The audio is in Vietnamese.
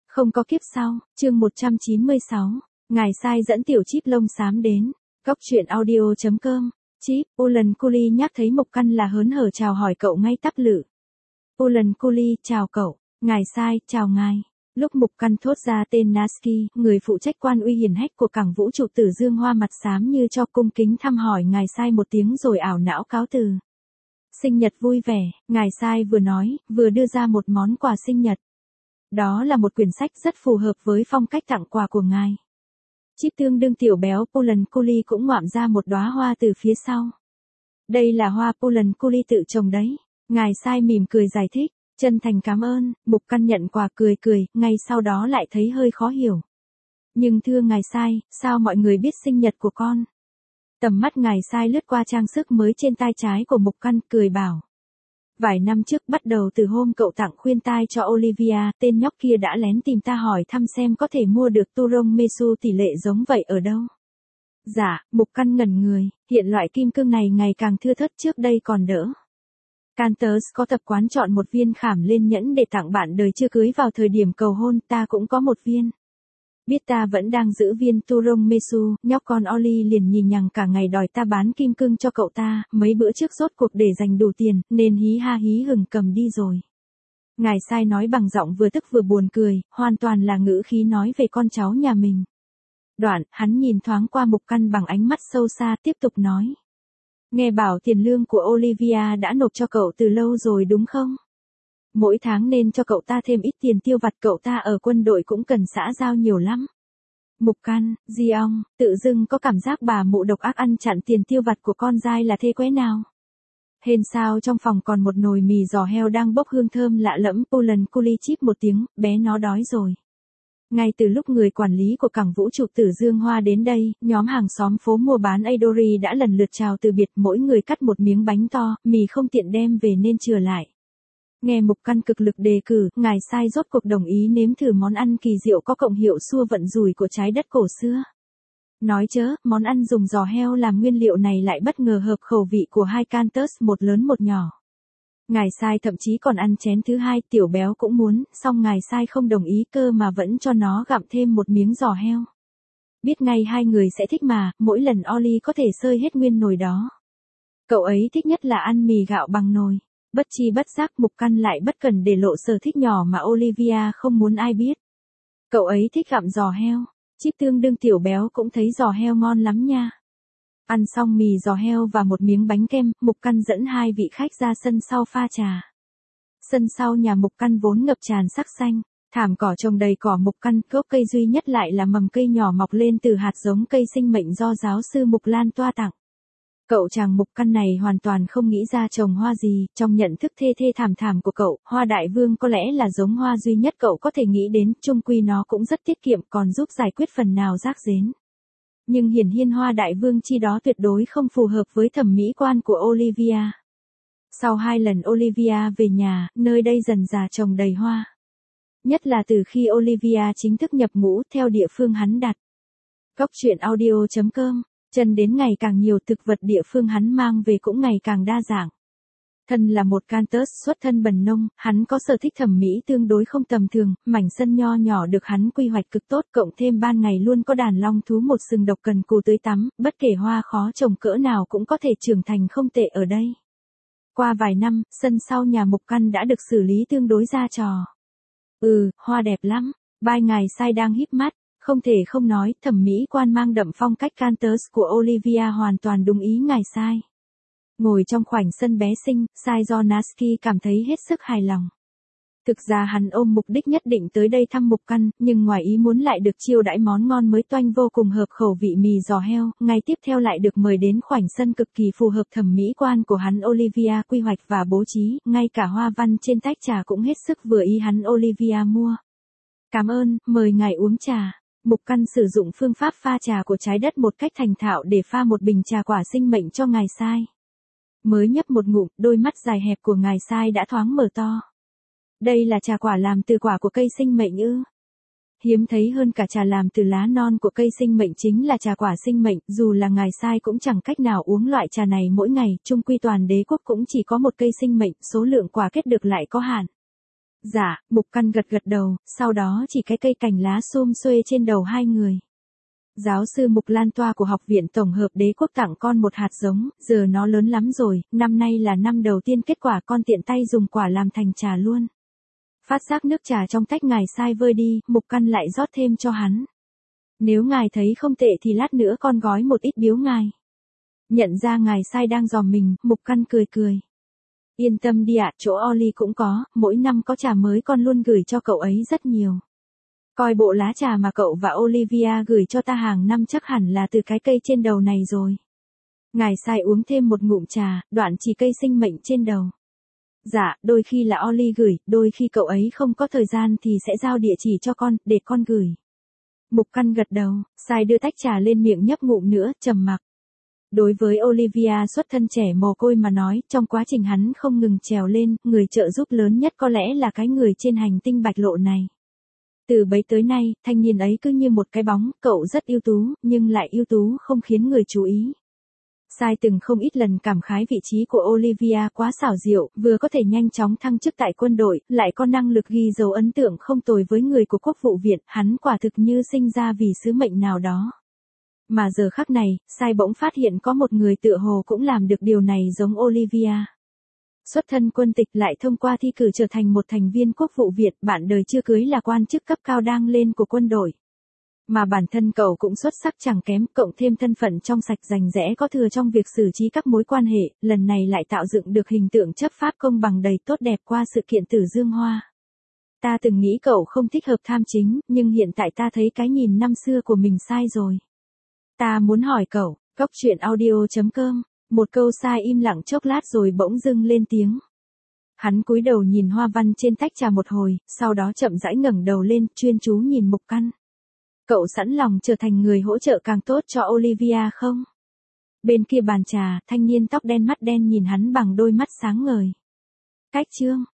Không có kiếp sau, chương 196. Ngài sai dẫn tiểu chip lông xám đến. Góc truyện audio.com. Chip, Ulan Kuli nhắc thấy Mục Căn là hớn hở chào hỏi cậu ngay tắp lự. Ulan Kuli, chào cậu. Ngài sai, chào ngài. Lúc Mục Căn thốt ra tên Nasky, người phụ trách quan uy hiển hách của cảng vũ trụ Tử Dương Hoa mặt xám như cho cung kính thăm hỏi ngài sai một tiếng rồi ảo não cáo từ. Sinh nhật vui vẻ, ngài sai vừa nói, vừa đưa ra một món quà sinh nhật. Đó là một quyển sách rất phù hợp với phong cách tặng quà của ngài. Chip tương đương tiểu béo Ulan Kuli cũng ngoạm ra một đóa hoa từ phía sau. Đây là hoa Ulan Kuli tự trồng đấy. Ngài sai mỉm cười giải thích, chân thành cảm ơn. Mục Căn nhận quà cười cười, ngay sau đó lại thấy hơi khó hiểu. Nhưng thưa ngài sai, sao mọi người biết sinh nhật của con? Tầm mắt ngài sai lướt qua trang sức mới trên tai trái của Mục Căn, cười bảo. Vài năm trước bắt đầu từ hôm cậu tặng khuyên tai cho Olivia, tên nhóc kia đã lén tìm ta hỏi thăm xem có thể mua được Turong Mesu tỷ lệ giống vậy ở đâu. Dạ, Mục Căn ngẩn người, hiện loại kim cương này ngày càng thưa thớt, trước đây còn đỡ. Cantus có tập quán chọn một viên khảm lên nhẫn để tặng bạn đời chưa cưới vào thời điểm cầu hôn, ta cũng có một viên. Biết ta vẫn đang giữ viên Turong Mesu, nhóc con Oli liền nhìn nhằng cả ngày đòi ta bán kim cương cho cậu ta, mấy bữa trước rốt cuộc để dành đủ tiền, nên hí ha hí hừng cầm đi rồi. Ngài sai nói bằng giọng vừa tức vừa buồn cười, hoàn toàn là ngữ khí nói về con cháu nhà mình. Đoạn, hắn nhìn thoáng qua Mục Căn bằng ánh mắt sâu xa, tiếp tục nói. Nghe bảo tiền lương của Olivia đã nộp cho cậu từ lâu rồi đúng không? Mỗi tháng nên cho cậu ta thêm ít tiền tiêu vặt, cậu ta ở quân đội cũng cần xã giao nhiều lắm. Mục Căn, Giong, tự dưng có cảm giác bà mụ độc ác ăn chặn tiền tiêu vặt của con dai là thế quái nào. Hên sao trong phòng còn một nồi mì giò heo đang bốc hương thơm lạ lẫm. Ulan Kuli chip một tiếng, bé nó đói rồi. Ngay từ lúc người quản lý của cảng vũ trụ Tử Dương Hoa đến đây, nhóm hàng xóm phố mua bán Adori đã lần lượt chào từ biệt, mỗi người cắt một miếng bánh to, mì không tiện đem về nên chừa lại. Nghe Mục Căn cực lực đề cử, ngài sai rốt cuộc đồng ý nếm thử món ăn kỳ diệu có cộng hiệu xua vận rủi của trái đất cổ xưa. Nói chớ, món ăn dùng giò heo làm nguyên liệu này lại bất ngờ hợp khẩu vị của hai Cantus, một lớn một nhỏ. Ngài sai thậm chí còn ăn chén thứ hai, tiểu béo cũng muốn, song ngài sai không đồng ý cơ mà vẫn cho nó gặm thêm một miếng giò heo. Biết ngay hai người sẽ thích mà, mỗi lần Oli có thể xơi hết nguyên nồi đó. Cậu ấy thích nhất là ăn mì gạo bằng nồi. Bất chi bất giác Mục Căn lại bất cần để lộ sở thích nhỏ mà Olivia không muốn ai biết. Cậu ấy thích gặm giò heo. Chip tương đương tiểu béo cũng thấy giò heo ngon lắm nha. Ăn xong mì giò heo và một miếng bánh kem, Mục Căn dẫn hai vị khách ra sân sau pha trà. Sân sau nhà Mục Căn vốn ngập tràn sắc xanh, thảm cỏ trồng đầy cỏ Mục Căn, gốc cây duy nhất lại là mầm cây nhỏ mọc lên từ hạt giống cây sinh mệnh do giáo sư Mục Lan toa tặng. Cậu chàng Mục Căn này hoàn toàn không nghĩ ra trồng hoa gì, trong nhận thức thê thê thảm thảm của cậu, hoa đại vương có lẽ là giống hoa duy nhất cậu có thể nghĩ đến, chung quy nó cũng rất tiết kiệm còn giúp giải quyết phần nào rác rến. Nhưng hiển nhiên hoa đại vương chi đó tuyệt đối không phù hợp với thẩm mỹ quan của Olivia. Sau 2 lần Olivia về nhà, nơi đây dần dà trồng đầy hoa. Nhất là từ khi Olivia chính thức nhập ngũ theo địa phương hắn đặt. Góc truyện audio.com. Chân đến ngày càng nhiều, thực vật địa phương hắn mang về cũng ngày càng đa dạng. Thân là một Cantus xuất thân bần nông, hắn có sở thích thẩm mỹ tương đối không tầm thường, mảnh sân nho nhỏ được hắn quy hoạch cực tốt, cộng thêm ban ngày luôn có đàn long thú một sừng độc cần cù tưới tắm, bất kể hoa khó trồng cỡ nào cũng có thể trưởng thành không tệ ở đây. Qua vài năm, sân sau nhà Mục Căn đã được xử lý tương đối ra trò. Hoa đẹp lắm. Vai ngài sai đang híp mắt. Không thể không nói, thẩm mỹ quan mang đậm phong cách Cantus của Olivia hoàn toàn đúng ý ngài sai. Ngồi trong khoảnh sân bé xinh, sai do Nasky cảm thấy hết sức hài lòng. Thực ra hắn ôm mục đích nhất định tới đây thăm Mục Căn, nhưng ngoài ý muốn lại được chiêu đãi món ngon mới toanh vô cùng hợp khẩu vị mì giò heo, ngày tiếp theo lại được mời đến khoảnh sân cực kỳ phù hợp thẩm mỹ quan của hắn Olivia quy hoạch và bố trí, ngay cả hoa văn trên tách trà cũng hết sức vừa ý hắn Olivia mua. Cảm ơn, mời ngài uống trà. Mục Căn sử dụng phương pháp pha trà của trái đất một cách thành thạo để pha một bình trà quả sinh mệnh cho ngài sai. Mới nhấp một ngụm, đôi mắt dài hẹp của ngài sai đã thoáng mở to. Đây là trà quả làm từ quả của cây sinh mệnh ư? Hiếm thấy hơn cả trà làm từ lá non của cây sinh mệnh chính là trà quả sinh mệnh, dù là ngài sai cũng chẳng cách nào uống loại trà này mỗi ngày, chung quy toàn đế quốc cũng chỉ có một cây sinh mệnh, số lượng quả kết được lại có hạn. Dạ, Mục Căn gật gật đầu, sau đó chỉ cái cây cành lá sum xuê trên đầu hai người. Giáo sư Mục Lan Toa của Học viện Tổng hợp Đế quốc tặng con một hạt giống, giờ nó lớn lắm rồi, năm nay là năm đầu tiên kết quả con tiện tay dùng quả làm thành trà luôn. Phát giác nước trà trong tách ngài sai vơi đi, Mục Căn lại rót thêm cho hắn. Nếu ngài thấy không tệ thì lát nữa con gói một ít biếu ngài. Nhận ra ngài sai đang dòm mình, Mục Căn cười cười. Yên tâm đi ạ, chỗ Oli cũng có, mỗi năm có trà mới con luôn gửi cho cậu ấy rất nhiều. Coi bộ lá trà mà cậu và Olivia gửi cho ta hàng năm chắc hẳn là từ cái cây trên đầu này rồi. Ngài sai uống thêm một ngụm trà, đoạn chỉ cây sinh mệnh trên đầu. Dạ, đôi khi là Oli gửi, đôi khi cậu ấy không có thời gian thì sẽ giao địa chỉ cho con, để con gửi. Mục Căn gật đầu, sai đưa tách trà lên miệng nhấp ngụm nữa, trầm mặc. Đối với Olivia xuất thân trẻ mồ côi mà nói, trong quá trình hắn không ngừng trèo lên, người trợ giúp lớn nhất có lẽ là cái người trên hành tinh bạch lộ này. Từ bấy tới nay, thanh niên ấy cứ như một cái bóng, cậu rất ưu tú, nhưng lại ưu tú không khiến người chú ý. Sai từng không ít lần cảm khái vị trí của Olivia quá xảo diệu, vừa có thể nhanh chóng thăng chức tại quân đội, lại có năng lực ghi dấu ấn tượng không tồi với người của quốc vụ viện, hắn quả thực như sinh ra vì sứ mệnh nào đó. Mà giờ khắc này, Sai bỗng phát hiện có một người tựa hồ cũng làm được điều này giống Olivia. Xuất thân quân tịch lại thông qua thi cử trở thành một thành viên quốc vụ viện, bạn đời chưa cưới là quan chức cấp cao đang lên của quân đội. Mà bản thân cậu cũng xuất sắc chẳng kém, cộng thêm thân phận trong sạch rành rẽ có thừa trong việc xử trí các mối quan hệ, lần này lại tạo dựng được hình tượng chấp pháp công bằng đầy tốt đẹp qua sự kiện Tử Dương Hoa. Ta từng nghĩ cậu không thích hợp tham chính, nhưng hiện tại ta thấy cái nhìn năm xưa của mình sai rồi. Ta muốn hỏi cậu, Cóc Truyện Audio.com, một câu Sai im lặng chốc lát rồi bỗng dưng lên tiếng. Hắn cúi đầu nhìn hoa văn trên tách trà một hồi, sau đó chậm rãi ngẩng đầu lên, chuyên chú nhìn Mục Căn. Cậu sẵn lòng trở thành người hỗ trợ càng tốt cho Olivia không? Bên kia bàn trà, thanh niên tóc đen mắt đen nhìn hắn bằng đôi mắt sáng ngời. Cách chương.